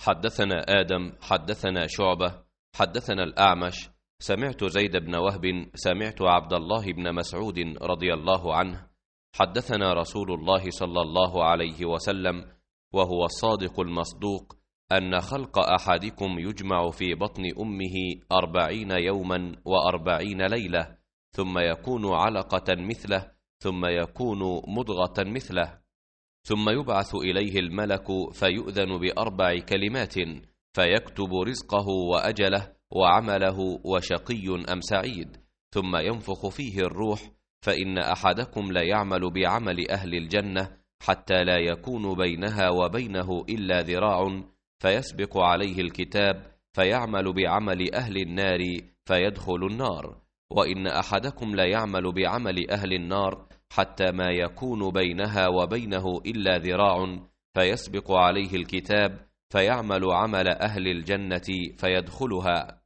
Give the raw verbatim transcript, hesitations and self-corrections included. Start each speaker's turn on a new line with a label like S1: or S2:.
S1: حدثنا آدم حدثنا شعبة حدثنا الأعمش سمعت زيد بن وهب سمعت عبد الله بن مسعود رضي الله عنه حدثنا رسول الله صلى الله عليه وسلم وهو الصادق المصدوق أن خلق أحدكم يجمع في بطن أمه أربعين يوما وأربعين ليلة ثم يكون علقة مثله ثم يكون مضغة مثله ثم يبعث إليه الملك فيؤذن بأربع كلمات فيكتب رزقه وأجله وعمله وشقي أم سعيد ثم ينفخ فيه الروح فإن أحدكم ليعمل بعمل أهل الجنة حتى لا يكون بينها وبينه إلا ذراع فيسبق عليه الكتاب فيعمل بعمل أهل النار فيدخل النار وإن أحدكم ليعمل بعمل أهل النار حتى ما يكون بينها وبينه إلا ذراع فيسبق عليه الكتاب فيعمل عمل أهل الجنة فيدخلها.